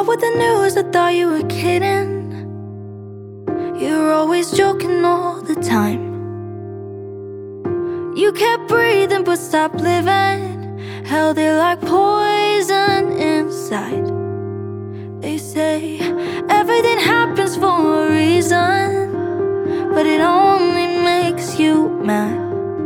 up with the news, I thought you were kidding. You're always joking all the time. You kept breathing but stopped living, held it like poison inside. They say everything happens for a reason, but it only makes you mad.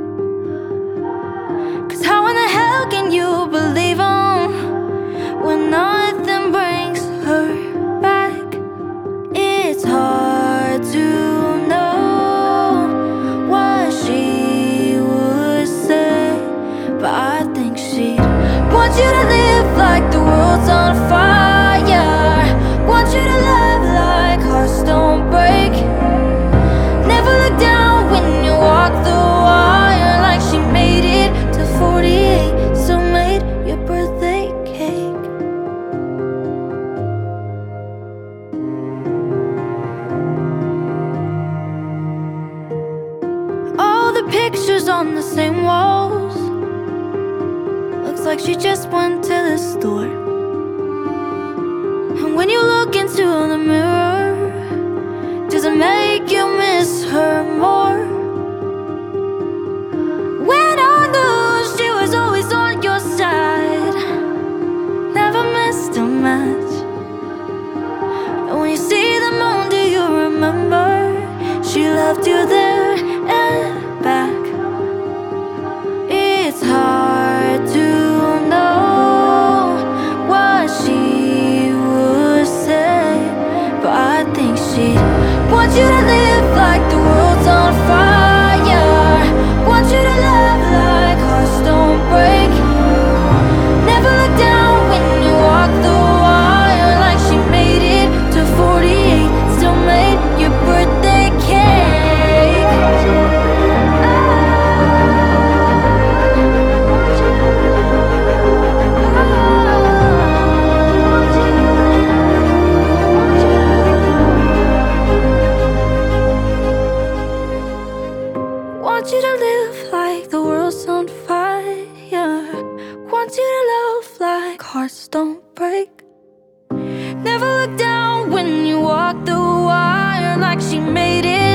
Cause how in the hell can you believe them when nothing brings her back? It's hard to know what she would say, but I think she'd want you to live like the world's on fire, want you to love like hearts don't break, never look down when you walk the wire, like she made it to 48, so made your birthday cake. All the pictures on the same walls, looks like she just went to the store. And when you look into the mirror, does it make you miss her more? When I knew she was always on your side, never missed a match. And when you see the moon, do you remember she left you there and back? It's hard to know what she would say, but I think she'd want you to live like the world's on fire, want you to love like hearts don't break, never look down when you walk the wire, like she made it to 48, still made your birthday cake. Want you to live like the world's on fire, want you to love like hearts don't break, never look down when you walk the wire, like she made it